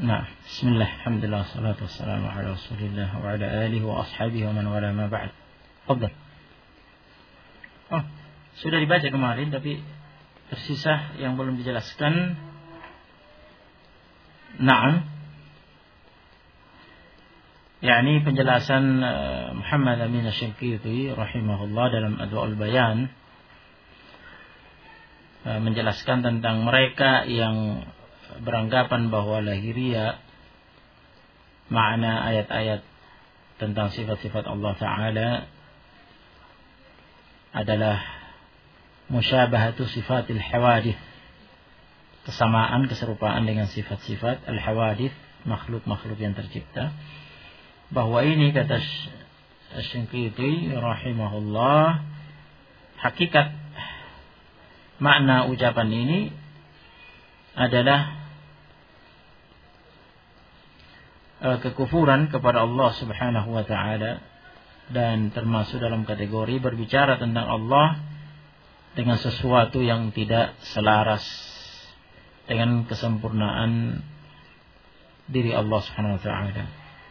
Nah, bismillah, alhamdulillah, salatu wassalamu ala rasulillah wa ala alihi wa ashabihi wa man wala ma ba'd. Fadhal. Oh, sudah dibaca kemarin tapi tersisa yang belum dijelaskan. Na'am. yakni penjelasan Muhammad Amin Asy-Syanqiti rahimahullah dalam Adwa'ul Bayan menjelaskan tentang mereka yang beranggapan bahwa lahiriah makna ayat-ayat tentang sifat-sifat Allah Ta'ala adalah musyabahatu sifatil hawadith, kesamaan, keserupaan dengan sifat-sifat al-hawadith, makhluk-makhluk yang tercipta. Bahwa ini kata Asy-Syanqiti rahimahullah, hakikat makna ucapan ini adalah kekufuran kepada Allah Subhanahu wa taala, dan termasuk dalam kategori berbicara tentang Allah dengan sesuatu yang tidak selaras dengan kesempurnaan diri Allah Subhanahu wa taala.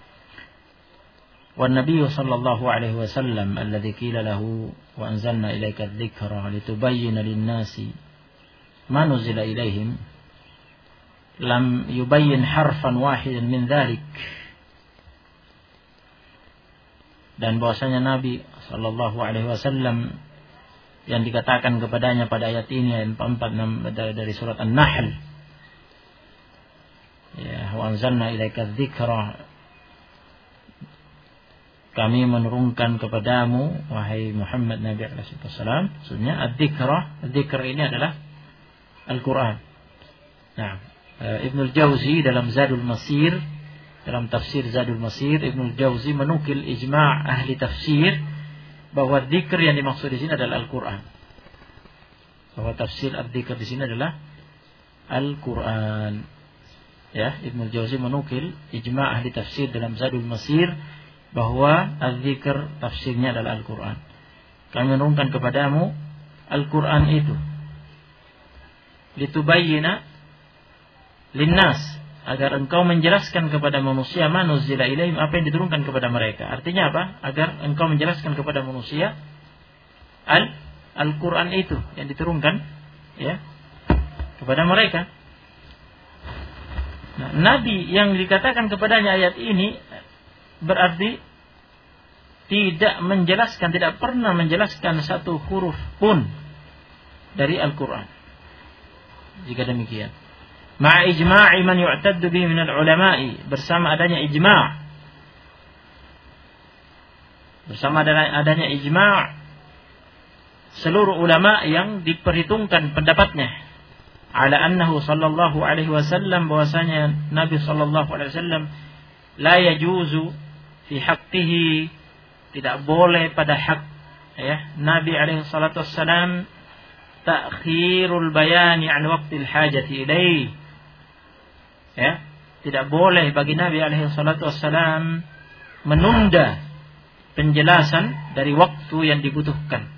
Wan Nabi sallallahu alaihi wasallam alladzi qila lahu wa anzalna ilaika adh-dhikra litubayyana lin-nasi ma nuzila ilaihim lam yubayyin harfan wahidan min dhalik. Dan bahwasanya Nabi sallallahu alaihi wasallam yang dikatakan kepadanya pada ayat ini, ayat 46 dari surat An-Nahl, ya, wa anzalna ilaika adh-dhikra, kami menurunkan kepadamu wahai Muhammad Nabi alaihi wasallam, maksudnya adz-dzikra, dzikr ini adalah Al-Qur'an. Nah, Ibnul Jauzi dalam Zadul Masir, dalam tafsir Zadul Masir, Ibnul Jauzi menukil ijma' ahli tafsir bahwa dzikr yang dimaksud di sini adalah Al-Qur'an. Bahwa tafsir ad-dzikr di sini adalah Al-Qur'an. Ya, Ibnul Jauzi menukil ijma' ahli tafsir dalam Zadul Masir bahwa az-dzikr tafsirnya adalah Al-Qur'an. Kami menurunkan kepadamu Al-Qur'an itu litubayyina linnas, agar engkau menjelaskan kepada manusia manuzila ilaihim, apa yang diturunkan kepada mereka. Artinya apa? Agar engkau menjelaskan kepada manusia Al-Qur'an itu yang diturunkan, ya, kepada mereka. Nah, Nabi yang dikatakan kepadanya ayat ini berarti tidak menjelaskan, tidak pernah menjelaskan satu huruf pun dari Al-Qur'an. Jika demikian, ma'a ijma'i man yu'taddu bihi minal ulama'i, bersama adanya ijma', bersama adanya ijma' seluruh ulama yang diperhitungkan pendapatnya, ala annahu sallallahu alaihi wasallam, bahwasanya Nabi sallallahu alaihi wasallam la yajuzu fi haqqihi, tidak boleh pada hak, ya, Nabi alaihi salatu wassalam, ta'khirul bayani an waqtil hajati ilaih. Ya, tidak boleh bagi Nabi alaihi salatu wassalam menunda penjelasan dari waktu yang dibutuhkan.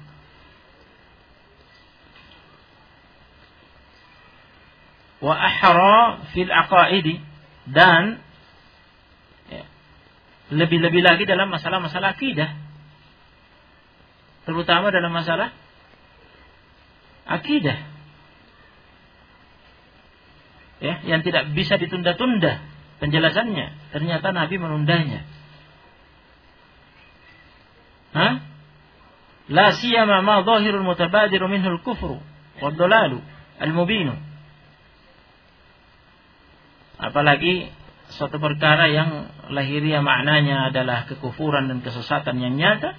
Wa ahra fil aqaidi, dan ya, lebih-lebih lagi dalam masalah-masalah akidah, terutama dalam masalah akidah, ya, yang tidak bisa ditunda-tunda penjelasannya. Ternyata Nabi menundanya. La siyama ma zahirul mutabadiru minhul kufru wad dalalu al-mubinu. Apalagi suatu perkara yang lahiriah maknanya adalah kekufuran dan kesesatan yang nyata,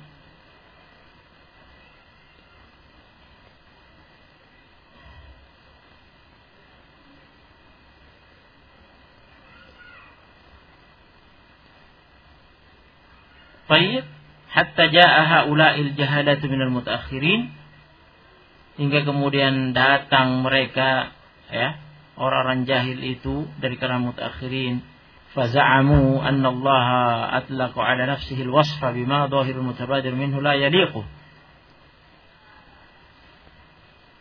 baik, hatta jaa haula'il jahalatu minal mutaakhirin, hingga kemudian datang mereka, ya, orang-orang jahil itu dari kalangan mutaakhirin, faza'amu anna Allah atlaqa 'ala nafsihi al-wasfa bima dhahirul mutabadir minhu la yaliqu.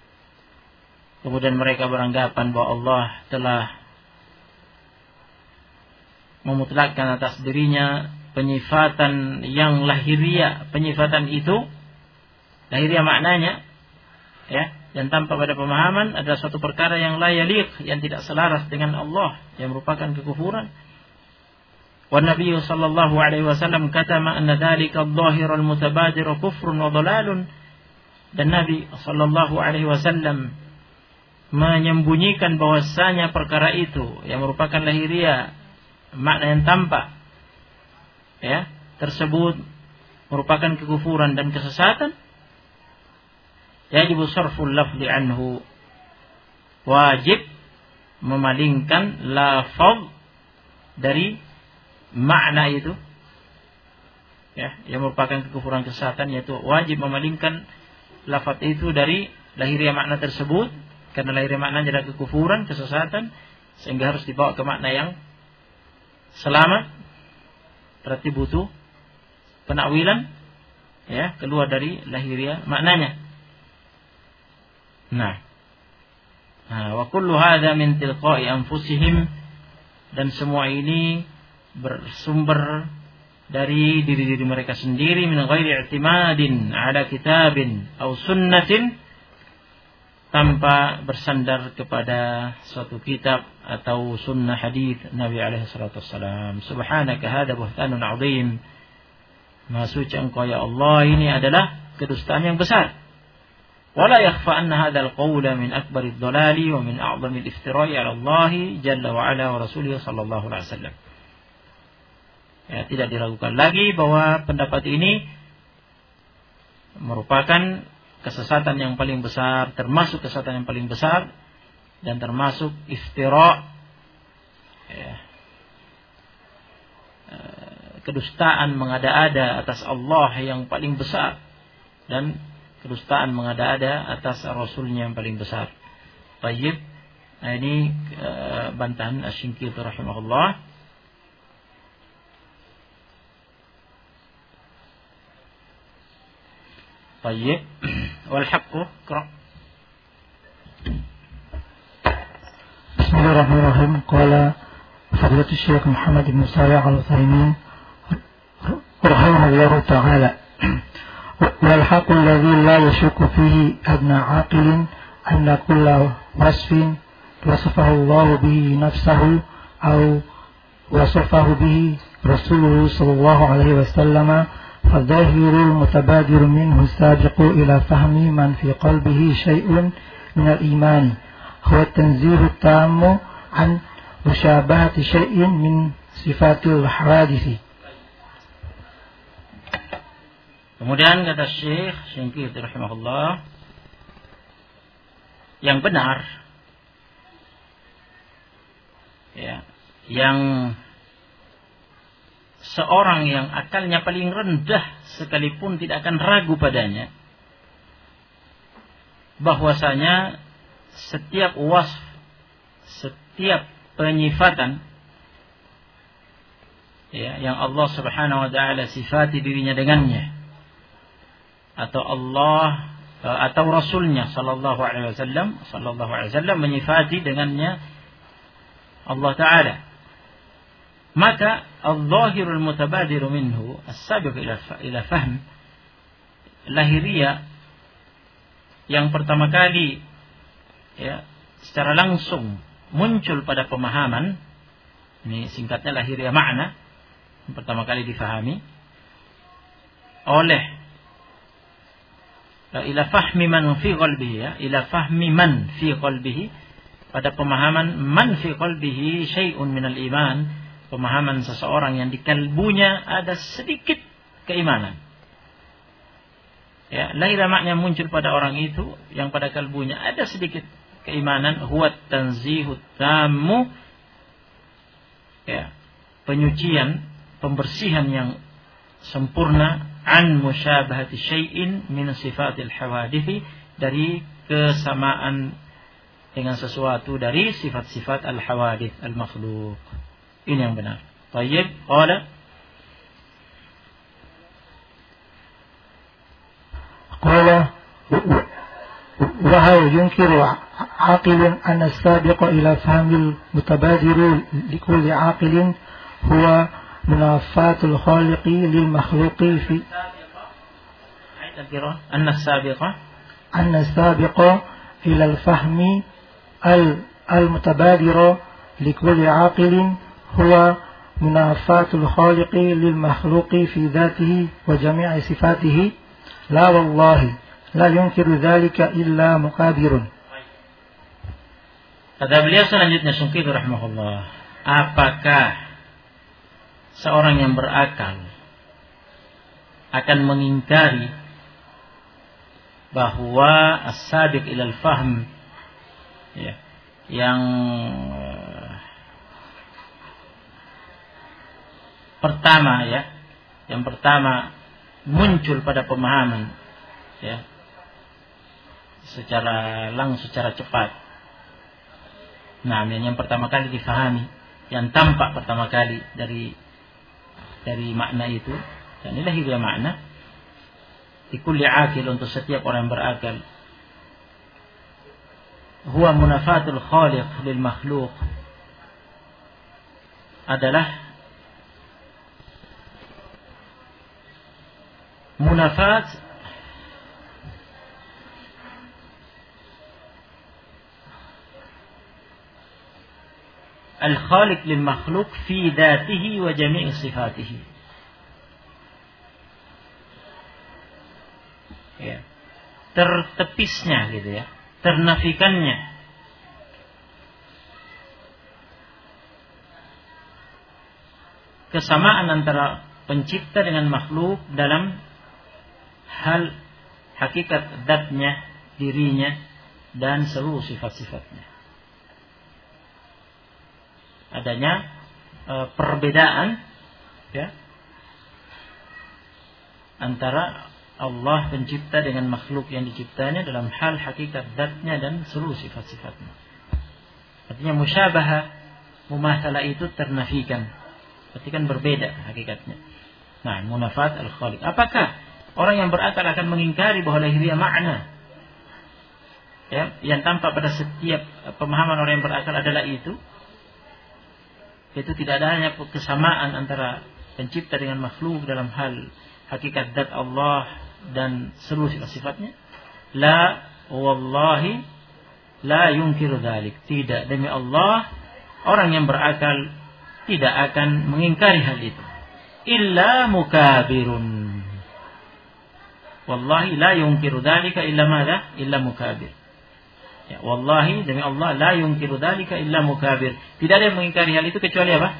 Kemudian mereka beranggapan bahwa Allah telah memutlakkan atas dirinya penyifatan yang lahiriah. Penyifatan itu lahiriah maknanya, ya, dan tanpa pada pemahaman adalah suatu perkara yang la yaliq, yang tidak selaras dengan Allah, yang merupakan kekufuran. Wa Nabi sallallahu alaihi wasallam katama anna dzalika adh-dhahirul mutabadir kufrun wa dhalalun. Dan Nabi sallallahu alaihi wasallam menyembunyikan bahwasanya perkara itu yang merupakan lahiriah, makna yang tampak, ya, tersebut merupakan kekufuran dan kesesatan. Yajibu sarful lafzi anhu, wajib memalingkan lafaz dari makna itu, ya, yang merupakan kekufuran kesesatan, yaitu wajib memalingkan lafaz itu dari lahiriah makna tersebut, karena lahiriah makna adalah kekufuran, kesesatan, sehingga harus dibawa ke makna yang selamat. Berarti butuh penakwilan, ya, keluar dari lahiriah maknanya. Nah, wa kullu hadza min tilqa'i anfusihim, dan semua ini bersumber dari diri-diri mereka sendiri, min ghairi i'timadin ala kitabin aw sunnatin, tanpa bersandar kepada suatu kitab atau sunnah hadis Nabi alaihi salatu wassalam. Subhanaka hadza buhtanun 'azim. Maha suci Engkau ya Allah, ini adalah kedustaan yang besar. Wala yakhfa anna hadzal qawla min akbarid dhalali wa min a'zamil iftira'i 'ala Allah jalla wa 'ala wa rasulih sallallahu alaihi wasallam. Ya, tidak diragukan lagi bahwa pendapat ini merupakan kesesatan yang paling besar, termasuk kesesatan yang paling besar, dan termasuk iftira', ya, kedustaan mengada-ada atas Allah yang paling besar, dan kedustaan mengada-ada atas Rasulnya yang paling besar. Baik, nah ini bantahan Asy-Shinqiti rahimahullah. Baik, wal haqqu qra. Bismillahirrahmanirrahim. Qala Fadilatul Syekh Muhammad bin Shalih Al-Utsaimin rahimahullahu ta'ala, والحق الذي لا يشك فيه أدنى عاقل أن كل وصف وصفه الله به نفسه أو وصفه به رسوله صلى الله عليه وسلم فالظاهر المتبادر منه السابق إلى فهم من في قلبه شيء من الإيمان هو التنزيه التام عن مشابهة شيء من صفات الحوادث. Kemudian kata Syekh Shinqiti rahimahullah, yang benar, ya, yang seorang yang akalnya paling rendah sekalipun tidak akan ragu padanya, bahwasanya setiap wasf, setiap penyifatan, ya, yang Allah Subhanahu wa taala sifati dirinya dengannya, atau Allah atau Rasulnya sallallahu alaihi wasallam menyifati dengannya Allah Ta'ala, maka al-zahirul mutabadiru minhu as-sabiq ila fahm, lahiriah yang pertama kali, ya, secara langsung muncul pada pemahaman, ini singkatnya lahiriah makna, yang pertama kali difahami oleh ila fahmi man fi qalbihi, ya, ila fahmi man fi qalbihi, pada pemahaman man fi qalbihi syai'un minal iman, pemahaman seseorang yang di kalbunya ada sedikit keimanan, ya, lahiriah makna muncul pada orang itu yang pada kalbunya ada sedikit keimanan, huwa tanzihut tammu, ya, penyucian, pembersihan yang sempurna, an musyabahati syai'in min sifatil hawadithi, dari kesamaan dengan sesuatu dari sifat-sifat al-hawadith al-makhluk. Ini yang benar. Tayyib, qala wa hal yunkiru aqilun an as-sabiq ila fahmil mutabadir likulli aqilin huwa munafatul khaliqi lil makhluqi fi anna sabiqa ila al-fahmi al-mutabadira likulli aqilin huwa munafatul khaliqi lil makhluqi fi dhatihi wa jami'i sifatihi la wallahi la yunkiru dhalika illa mukabirun. Kata beliau selanjutnya, Syunkiti rahimahullah, apakah seorang yang berakal akan mengingkari bahwa as-sabiq ilal fahm, ya, yang pertama muncul pada pemahaman, ya, secara cepat. Nah, yang pertama kali difahami, yang tampak pertama kali dari makna itu, dan inilah dia makna di kulli akil, untuk setiap orang yang berakal, huwa munafatul khaliq lil makhluq, adalah munafat al-khaliq lil makhluk fi dhatihi wa jami' sifatihi. Ya. Tertepisnya gitu ya, ternafikannya kesamaan antara pencipta dengan makhluk dalam hal hakikat zatnya, dirinya, dan seluruh sifat-sifatnya. Adanya perbedaan, ya, antara Allah pencipta dengan makhluk yang diciptanya dalam hal hakikat zatnya dan seluruh sifat-sifatnya. Artinya musyabahah, mumatsalah itu ternafikan, berarti kan berbeda hakikatnya. Nah, munafat al-khaliq. Apakah orang yang berakal akan mengingkari bahwa lahiriah makna, ya, yang tampak pada setiap pemahaman orang yang berakal adalah itu tidak adanya kesamaan antara pencipta dengan makhluk dalam hal hakikat zat Allah dan seluruh sifat-sifatnya? La wallahi la yunkiru dzalik. Tidak, demi Allah, orang yang berakal tidak akan mengingkari hal itu. Illa mukabirun. Wallahi la yunkiru dzalika illa madza? Illa mukabir. Ya, wallahi, demi Allah, la yunkiru dzalika illa mukabir. Tidak ada yang mengingkari hal itu kecuali apa?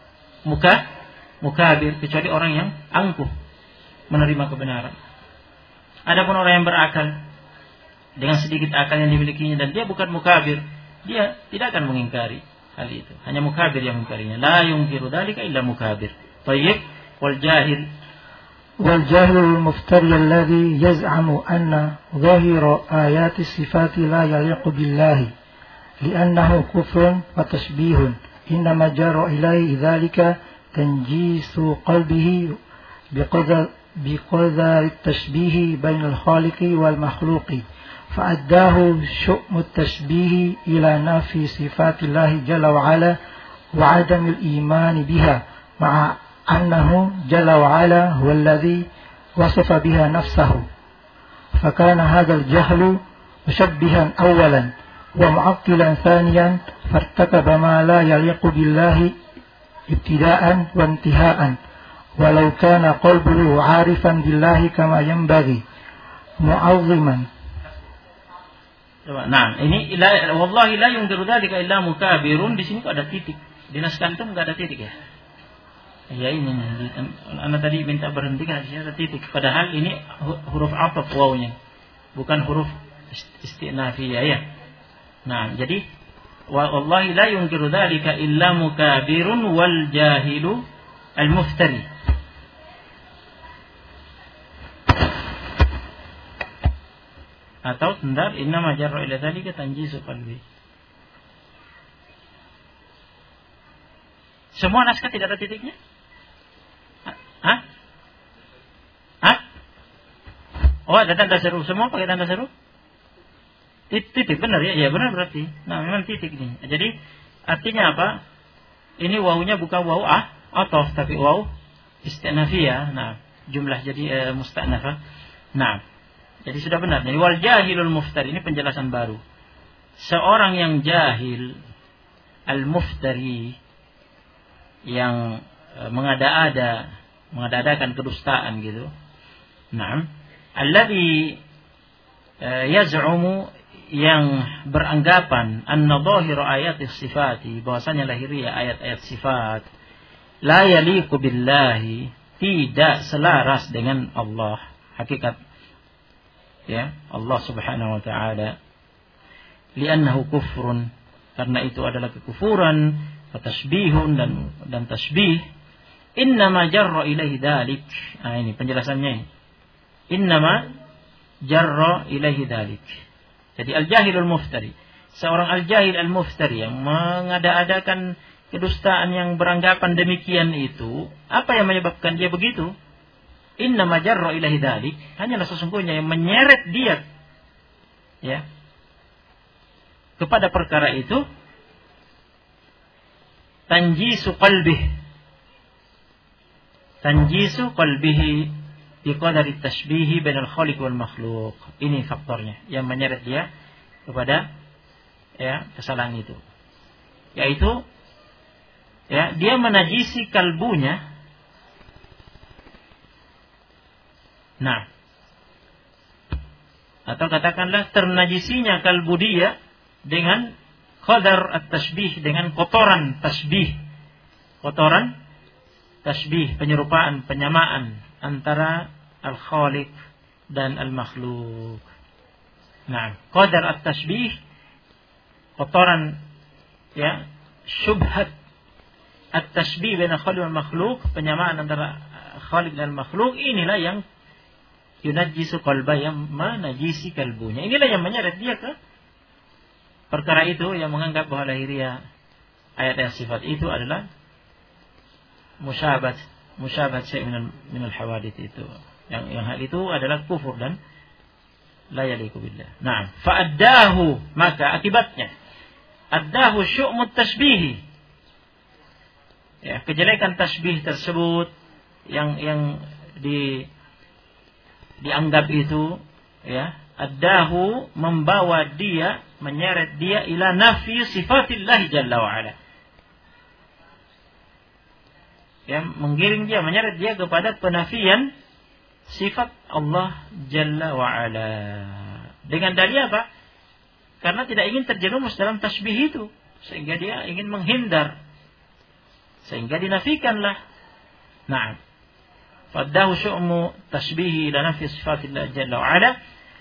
Mukabir, kecuali orang yang angkuh menerima kebenaran. Adapun orang yang berakal dengan sedikit akal yang dimilikinya dan dia bukan mukabir, dia tidak akan mengingkari hal itu. Hanya mukabir yang mengingkarinya. La yunkiru dzalika illa mukabir. Baik, wal jahil والجاهل المفتري الذي يزعم أن ظاهر آيات الصفات لا يليق بالله لأنه كفر وتشبيه إنما جرى إليه ذلك تنجيس قلبه بقدر التشبيه بين الخالق والمخلوق فأداه شؤم التشبيه إلى نفي صفات الله جل وعلا وعدم الإيمان بها مع أنه جل وعلا هو الذي وصف بها نفسه فكان هذا الجهل مشبها أولا ومعطلا ثانيا فارتكب ما لا يليق بالله ابتداء وانتهاء ولو كان قلبه عارفا بالله كما ينبغي معظما. Nah, ini wallahi la yunkiru dzalika illa mukabirun. Di sini kok ada titik. Di naskah itu enggak ada titik ya. Ya ini, anda tadi minta berhenti kan di sini ada titik. Padahal ini huruf ataf wawunya, bukan huruf istinafiyah ya. Nah, jadi wallahi la yunkiru dzalika illa mukabirun wal jahilu al muftari. Atau tendar inna majarra ila dzalika tanjisu qalbi. Semua naskah tidak ada titiknya? Hah? Oh, ada tanda seru. Semua pakai tanda seru? Titik, benar ya? Ya benar berarti. Nah, memang titik ini. Jadi, artinya apa? Ini wawunya bukan wawu ataf tapi waw istinafiyah. Nah, jumlah jadi musta'nafah. Nah, jadi sudah benar. Jadi wal jahilul muftari, ini penjelasan baru. Seorang yang jahil, al-muftari, yang mengada-adakan kedustaan gitu. Nah, alladhi yaz'umu, yang beranggapan anna dhahiru ayatis sifati, bahwasanya lahiriah ayat-ayat sifat, la yaliqu billahi, tidak selaras dengan Allah, hakikat ya Allah Subhanahu wa taala. Li'annahu kufrun, karena itu adalah kekufuran, wa tasbihun, dan tasbih. Innama jarra ilaihi dalik. Nah, ini penjelasannya. Innama jarra ilaihi dalik. Jadi al-jahilul muftari, seorang al-jahil al-muftari yang mengada-adakan kedustaan, yang beranggapan demikian itu, apa yang menyebabkan dia begitu? Innama jarra ilaihi dalik, hanyalah sesungguhnya yang menyeret dia ya kepada perkara itu, tanjisu qalbihi biqadari tashbihi bainal khaliq wal makhluq. Ini faktornya yang menyeret dia kepada ya kesalahan itu, yaitu ya dia menajisi kalbunya. Nah, atau katakanlah ternajisinya kalbu dia dengan qadar at-tashbih, dengan kotoran tasbih, penyerupaan, penyamaan antara al-khaliq dan al-makhluk. Nah, qadar at-tashbih, kotoran ya, syubhat at-tashbih baina khaliq wal makhluk, penyamaan antara khaliq dan makhluk, inilah yang yunajjisu qalba, yang menajisi kalbunya. Inilah yang menyeret dia ke perkara itu, yang menganggap bahwa lahiriah ayat-ayat sifat itu adalah musyabat syai' minal hawadits itu. Yang hal itu adalah kufur dan la yaliqu billah. Nah, fa'addahu, maka akibatnya addahu syu'mut tashbih. Ya, kejelekan tasbih tersebut yang dianggap itu ya, addahu, membawa dia, menyeret dia ila nafi sifatillah jalla wa ala. Ya, menggiring dia, menyeret dia kepada penafian sifat Allah jalla wa ala. Dengan dalil apa? Karena tidak ingin terjerumus dalam tasbih itu, sehingga dia ingin menghindar, sehingga dinafikanlah. Nah, faddahu syu'mu tashbihi ila nafi sifatillah jalla wa ala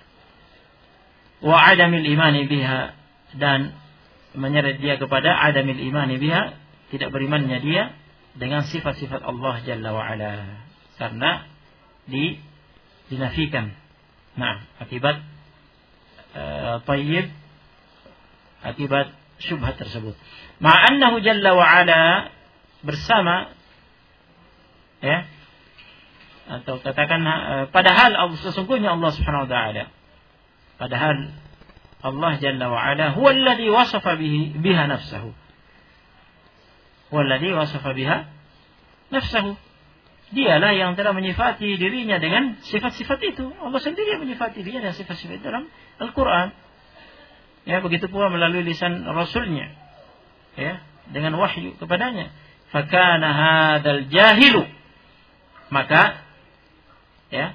wa adamil imani biha, dan menyeret dia kepada adamil imani biha, tidak berimannya dia dengan sifat-sifat Allah jalla wa ala, karena dinafikan. Nah, akibat tayyib, akibat syubhat tersebut. Ma'annahu jalla wa ala, bersama ya, atau katakan padahal sesungguhnya Allah Subhanahu wa taala, padahal Allah jalla wa ala huwa alladhi wasafa biha nafsahu, huwa alladhi wasafa biha nafsahu, dialah yang telah menyifati dirinya dengan sifat-sifat itu. Allah sendiri yang menyifati dirinya dengan sifat-sifat dalam Al-Quran. Ya, begitu pula melalui lisan Rasulnya, ya, dengan wahyu kepadanya. Fakana hadzal jahilu, maka ya,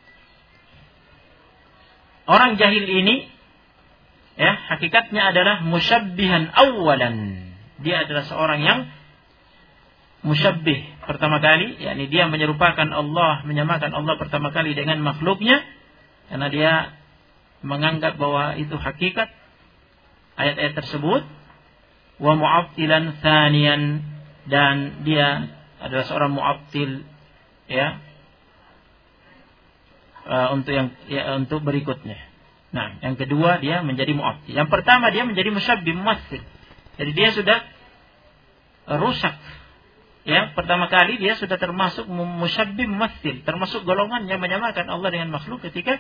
orang jahil ini ya, hakikatnya adalah musyabbihan awalan. Dia adalah seorang yang musyabbih pertama kali, yakni dia menyerupakan Allah, menyamakan Allah pertama kali dengan makhluknya, karena dia menganggap bahwa itu hakikat ayat-ayat tersebut. Wa mu'attilan tsaniyan, dan dia adalah seorang mu'attil ya, untuk berikutnya. Nah, yang kedua dia menjadi mu'attil. Yang pertama dia menjadi musyabbih, mumatsil. Jadi dia sudah rusak. Ya, pertama kali dia sudah termasuk musyabbih mumatsil, termasuk golongan yang menyamakan Allah dengan makhluk ketika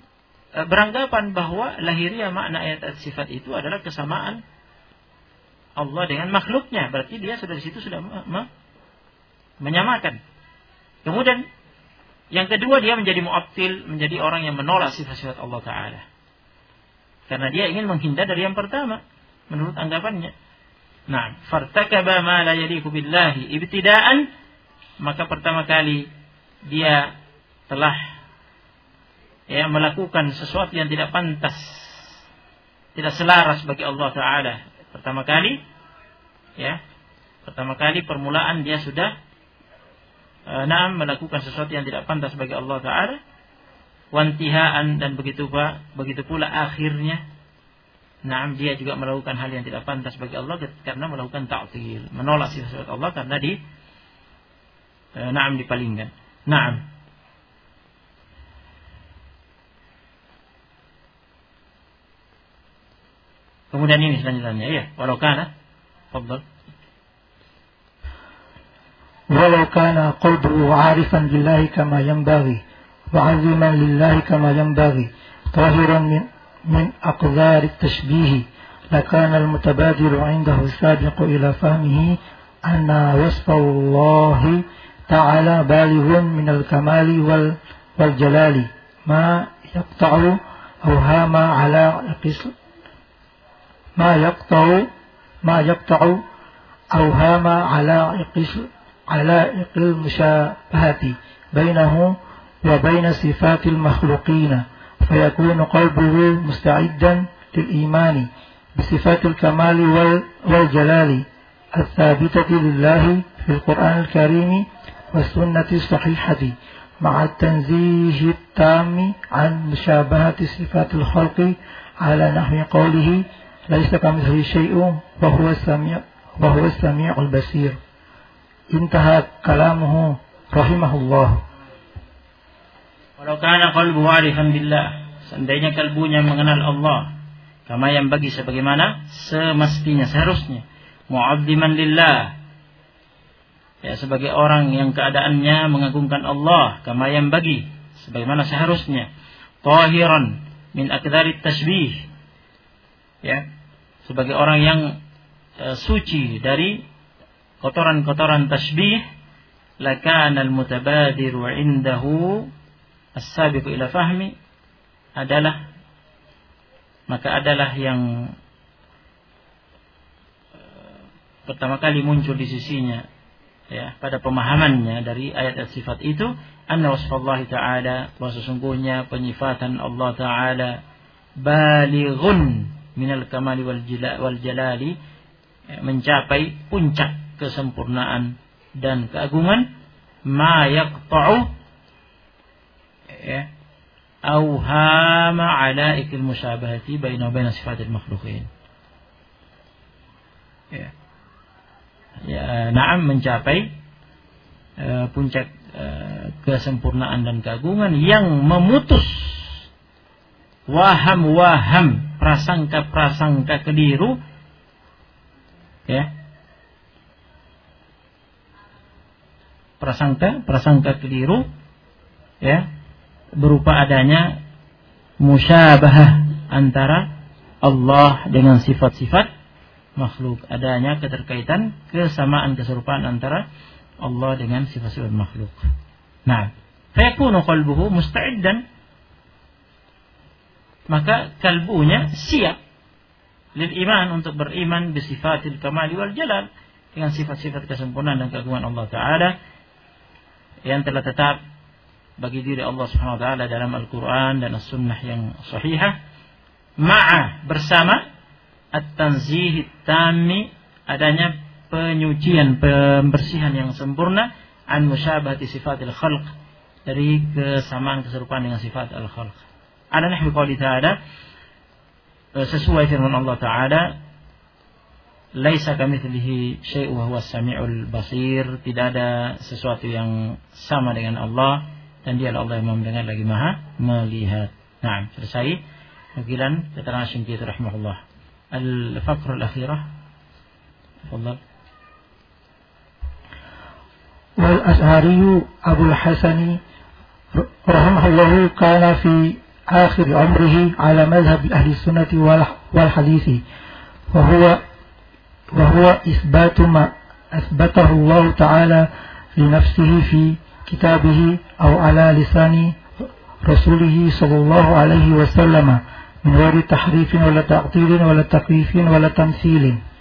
beranggapan bahwa lahiriah makna ayat sifat itu adalah kesamaan Allah dengan makhluknya. Berarti dia sudah di situ sudah menyamakan. Kemudian yang kedua, dia menjadi mu'attil, menjadi orang yang menolak sifat-sifat Allah Ta'ala. Karena dia ingin menghindar dari yang pertama menurut anggapannya. Nah, fartakaba ma la yaliqu billahi ibtida'an, maka pertama kali dia telah melakukan sesuatu yang tidak pantas, tidak selaras bagi Allah Ta'ala. Pertama kali permulaan dia sudah melakukan sesuatu yang tidak pantas bagi Allah Ta'ala. Wantihaan, dan begitu pula akhirnya dia juga melakukan hal yang tidak pantas bagi Allah karena melakukan ta'til, menolak sifat Allah karena dipalingkan. Kemudian ini selanjutnya, ya, walau kana, fadhal. Walau kana qalbuhu 'arifan billahi kama yanbaghi wa 'aziman lillahi kama yanbaghi tahiran min aqdar at-tashbih lakana al-mutabadiru 'indahu sabiqu ila fahmihi anna wasfa Allah ta'ala balighun min al-kamali wal jalali ma yaqta'u awhama 'ala ما يقطع أوهام علائق المشابهة بينه وبين صفات المخلوقين فيكون قلبه مستعدا للإيمان بصفات الكمال والجلال الثابتة لله في القرآن الكريم والسنة الصحيحة مع التنزيه التام عن مشابهة صفات الخلق على نحو قوله ليس كمثله شيء وهو السميع البصير. Intaha kalamuhu rahimahullah. Walau kana qalbuhu 'arifan billah, seandainya kalbunya mengenal Allah, kama yang bagi sebagaimana semestinya, seharusnya, mu'azziman lillah, ya, sebagai orang yang keadaannya mengagungkan Allah, kama yang bagi sebagaimana seharusnya, tahiran min akdharit tashbih, ya, sebagai orang yang suci dari kotoran-kotoran tasbih, lakana al-mutabadiru 'indahu as-sabiqu ila fahmi, adalah yang pertama kali muncul di sisinya, ya, pada pemahamannya dari ayat-ayat sifat itu, anna wasfallahi ta'ala, bahwa sesungguhnya penyifatan Allah Ta'ala balighun minal kamali wal jalali, mencapai puncak kesempurnaan dan keagungan, ma yaqta'u, ya, awhama alaikil musyabahati baina sifatil makhluqin, ya, mencapai puncak kesempurnaan dan keagungan yang memutus waham-waham, prasangka-prasangka keliru, ya, prasangka keliru, ya, berupa adanya musyabahah antara Allah dengan sifat-sifat makhluk, adanya keterkaitan, kesamaan, keserupaan antara Allah dengan sifat-sifat makhluk. Nah, fayakunu qalbuhu musta'iddan, maka kalbunya siap lil iman, untuk beriman bisifatil kamali wal jalal, dengan sifat-sifat kesempurnaan dan keagungan Allah Ta'ala yang telah tetap bagi diri Allah Subhanahu wa Ta'ala dalam Al-Quran dan As-Sunnah yang sahihah, ma'a, bersama at-tanzih tammi, adanya penyucian, pembersihan yang sempurna, an musyabahati sifatil khalq, dari kesamaan keserupaan dengan sifat al-khalq, ala nahwi qouli ta'ala, sesuai firman Allah Ta'ala, laisa kamitslihi syai'un wa huwas samiul basir, tidak ada sesuatu yang sama dengan Allah, dan dialah Allah yang mendengar lagi maha melihat. Nah, selesai nukilan keterangan Syinqiti rahimahullah. Al-faqr al-akhirah, tafadhal. Wal Ash'ari Abu al-Hasani rahimahullah kana fi akhir umrihi ala madhhab ahli sunnati wal hadithi, wa huwa وهو إثبات ما أثبته الله تعالى لنفسه في كتابه أو على لسان رسوله صلى الله عليه وسلم من غير تحريف ولا تعطيل ولا تكييف ولا تمثيل.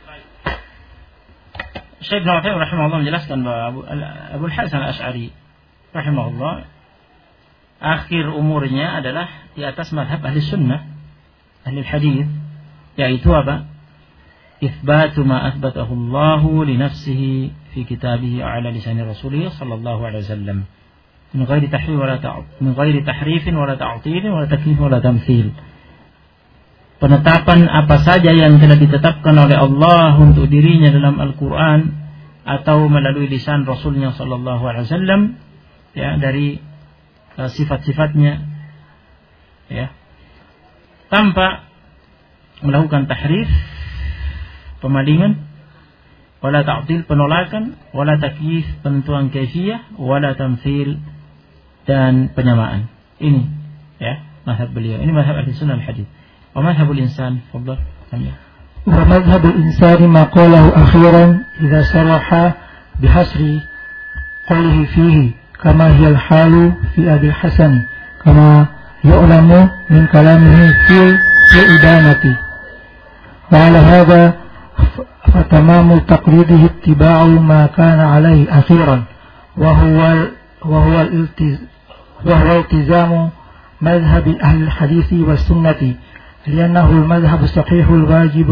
Syekh Ibnu Utsaimin rahimahullah menjelaskan bahwa Abu Hasan Al-Asy'ari rahimahullah akhir umurnya adalah di atas mazhab ahli sunnah, ahli hadis, yaitu apa? Itsbatu ma athbatahu Allah li nafsihi fi kitabih ala lisan rasulih sallallahu alaihi wasallam min ghairi tahrif wala ta'til wala takyif wala tamthil. Penetapan apa saja yang telah ditetapkan oleh Allah untuk dirinya dalam Al-Quran atau melalui lisan Rasulnya sallallahu alaihi wasallam, ya, dari sifat-sifatnya, ya, tanpa melakukan tahrif, pemalingan, wala ta'til, penolakan, wala takyif, penentuan kaifiyah, wala tamthil, dan penyamaan. Ini, ya, mazhab beliau. Ini mazhab ahli sunnah al-hadis. Wa mazhabul insan, fadhal. Wa mazhabul insani ma qalahu akhiran idza saraha bihasri qawlihi fihi kama hiya al-halu fi Abi al-Hasan kama yu'lamu min kalamihi fi ibanati. Wa ala hadha fatamamu taqlidihi ittiba'u ma kana alayhi akhiran wa huwa iltizamu madhhab ahli al-hadith wa sunnati لأنه المذهب الصحيح الواجب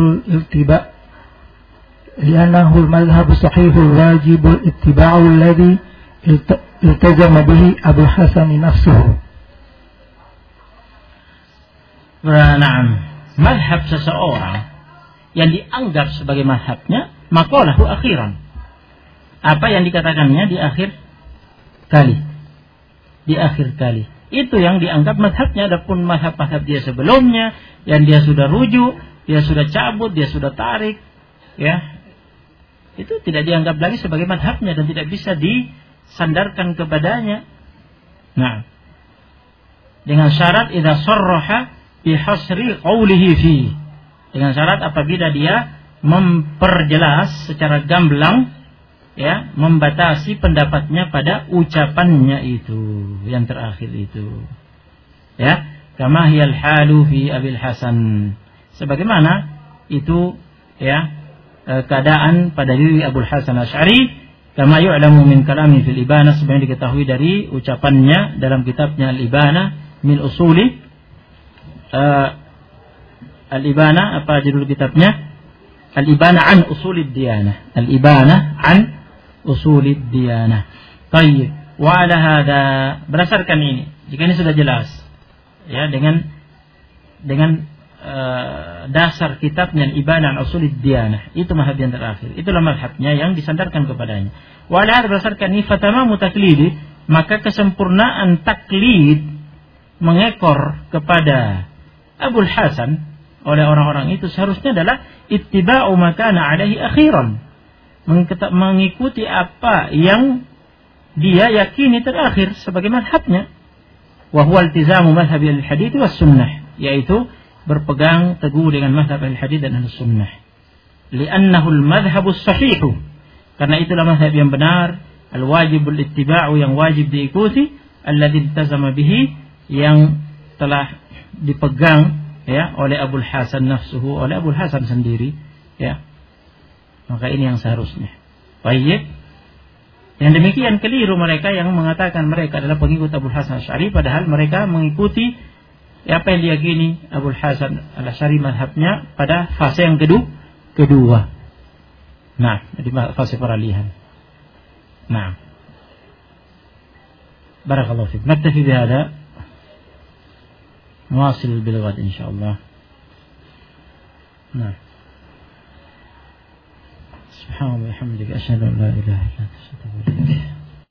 الاتباع الذي التزم به أبو الحسن نفسه. Nah, mazhab seseorang yang dianggap sebagai mazhabnya, maqalahu akhiran. Apa yang dikatakannya di akhir kali. Di akhir kali. Itu yang dianggap mazhabnya. Adapun mazhab-mazhab dia sebelumnya, yang dia sudah rujuk, dia sudah cabut, dia sudah tarik, ya, itu tidak dianggap lagi sebagai mazhabnya dan tidak bisa disandarkan kepadanya. Nah, dengan syarat idza sarraha bi hasri qawlihi fi, dengan syarat apabila dia memperjelas secara gamblang, ya, membatasi pendapatnya pada ucapannya itu, yang terakhir itu, ya, kama hiyal halu fi Abil Hasan, sebagaimana itu, ya, keadaan pada diri Abu Hasan Asy'ari, kama yu'lamu min kalami fil Ibana, sebenarnya diketahui dari ucapannya dalam kitabnya Al-Ibana min usuli, Al-Ibana, apa judul kitabnya? Al-Ibana an usulid diyanah, Al-Ibana an usulid diyanah. Baik, wa ala hada, berdasarkan ini, jika ini sudah jelas, ya, dengan dasar kitabnya Al-Ibana an usulid diyanah, itu mazhab yang terakhir, itulah mazhabnya yang disandarkan kepadanya. Wa ala hada, berdasarkan ini, fatamamu taklidi, maka kesempurnaan taklid, mengekor kepada Abul Hasan oleh orang-orang itu seharusnya adalah ittiba'u ma kana alaihi akhiran, mengikuti apa yang dia yakini terakhir sebagai mazhabnya, wa huwa iltizamu mazhab al-hadits was sunnah, yaitu berpegang teguh dengan mazhab al-hadits dan al-sunnah, li'annahu al-madhhabu as-sahih, karena itulah mazhab yang benar, al-wajibul ittiba'u, yang wajib diikuti, alladzi iltazama bihi, yang telah dipegang, ya, oleh Abul Hasan nafsuhu, oleh Abul Hasan sendiri, ya. Maka ini yang seharusnya. Baik. Yang demikian keliru mereka yang mengatakan mereka adalah pengikut Abul Hasan Asy'ari, padahal mereka mengikuti apa yang diyakini Abul Hasan Al-Asy'ari mazhabnya pada fase yang kedua. Nah, di fase peralihan. Nah. Barakallahu fiik. Naktafi bihada. نواصل بالغد إن شاء الله. نعم. سبحان الله وبحمدك أشهد أن لا إله إلا أنت أستغفرك.